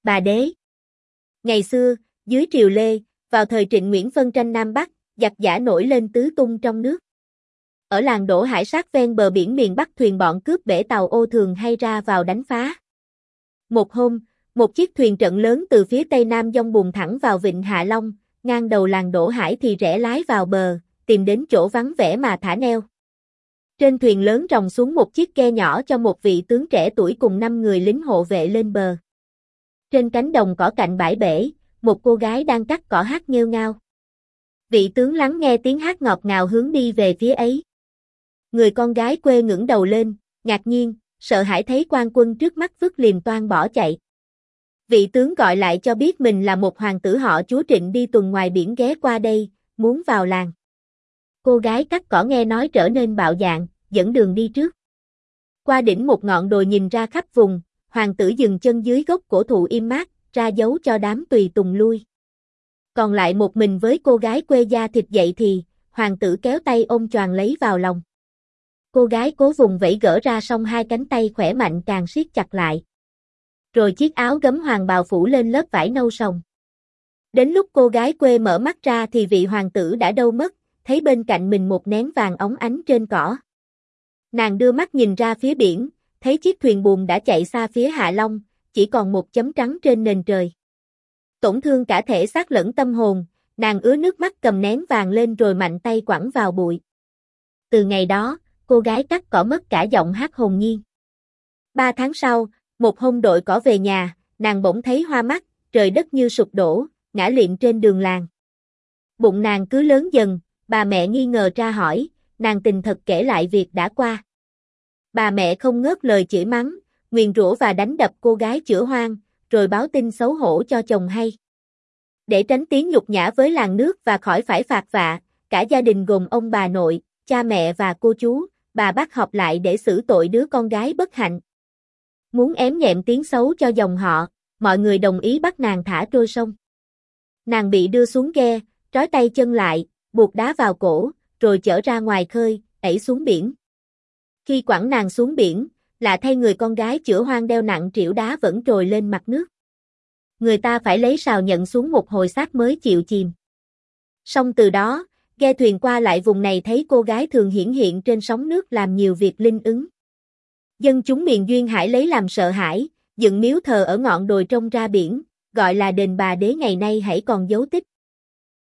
Bà đế. Ngày xưa, dưới triều Lê, vào thời Trịnh Nguyễn phân tranh Nam Bắc, giặc giã nổi lên tứ tung trong nước. Ở làng Đỗ Hải sát ven bờ biển miền Bắc thuyền bọn cướp bể tàu ô thường hay ra vào đánh phá. Một hôm, một chiếc thuyền trận lớn từ phía tây nam dông buồm thẳng vào vịnh Hạ Long, ngang đầu làng Đỗ Hải thì rẽ lái vào bờ, tìm đến chỗ vắng vẻ mà thả neo. Trên thuyền lớn ròng xuống một chiếc ghe nhỏ cho một vị tướng trẻ tuổi cùng 5 người lính hộ vệ lên bờ. Trên cánh đồng cỏ cạnh bãi bể, một cô gái đang cắt cỏ hát nghêu ngao. Vị tướng lắng nghe tiếng hát ngọt ngào hướng đi về phía ấy. Người con gái quê ngẩng đầu lên, ngạc nhiên, sợ hãi thấy quan quân trước mắt vứt liền toan bỏ chạy. Vị tướng gọi lại cho biết mình là một hoàng tử họ Chúa Trịnh đi tuần ngoài biển ghé qua đây, muốn vào làng. Cô gái cắt cỏ nghe nói trở nên bạo dạn, dẫn đường đi trước. Qua đỉnh một ngọn đồi nhìn ra khắp vùng, hoàng tử dừng chân dưới gốc cổ thụ im mát, ra dấu cho đám tùy tùng lui. Còn lại một mình với cô gái quê da thịt dậy thì, hoàng tử kéo tay ôm choàng lấy vào lòng. Cô gái cố vùng vẫy gỡ ra song hai cánh tay khỏe mạnh càng siết chặt lại. Rồi chiếc áo gấm hoàng bào phủ lên lớp vải nâu sòng. Đến lúc cô gái quê mở mắt ra thì vị hoàng tử đã đâu mất, thấy bên cạnh mình một nén vàng óng ánh trên cỏ. Nàng đưa mắt nhìn ra phía biển, thấy chiếc thuyền buồm đã chạy xa phía Hạ Long, chỉ còn một chấm trắng trên nền trời. Tổn thương cả thể xác lẫn tâm hồn, nàng ứa nước mắt cầm nén vàng lên rồi mạnh tay quẳng vào bụi. Từ ngày đó, cô gái cắt cỏ mất cả giọng hát hồn nhiên. 3 tháng sau, một hôm đội cỏ về nhà, nàng bỗng thấy hoa mắt, trời đất như sụp đổ, ngã liệm trên đường làng. Bụng nàng cứ lớn dần, bà mẹ nghi ngờ tra hỏi, nàng tình thật kể lại việc đã qua. Bà mẹ không ngớt lời chửi mắng, nguyền rủa và đánh đập cô gái chữa hoang, rồi báo tin xấu hổ cho chồng hay. Để tránh tiếng nhục nhã với làng nước và khỏi phải phạt vạ, cả gia đình gồm ông bà nội, cha mẹ và cô chú, bà bắt họp lại để xử tội đứa con gái bất hạnh. Muốn ém nhẹm tiếng xấu cho dòng họ, mọi người đồng ý bắt nàng thả trôi sông. Nàng bị đưa xuống ghe, trói tay chân lại, buộc đá vào cổ, rồi chở ra ngoài khơi, đẩy xuống biển. Khi quẳng nàng xuống biển, lạ thay người con gái chữa hoang đeo nặng trĩu đá vẫn trồi lên mặt nước. Người ta phải lấy sào nhận xuống một hồi xác mới chịu chìm. Song từ đó, ghe thuyền qua lại vùng này thấy cô gái thường hiển hiện trên sóng nước làm nhiều việc linh ứng. Dân chúng miền Duyên Hải lấy làm sợ hãi, dựng miếu thờ ở ngọn đồi trông ra biển, gọi là đền Bà Đế ngày nay hãy còn dấu tích.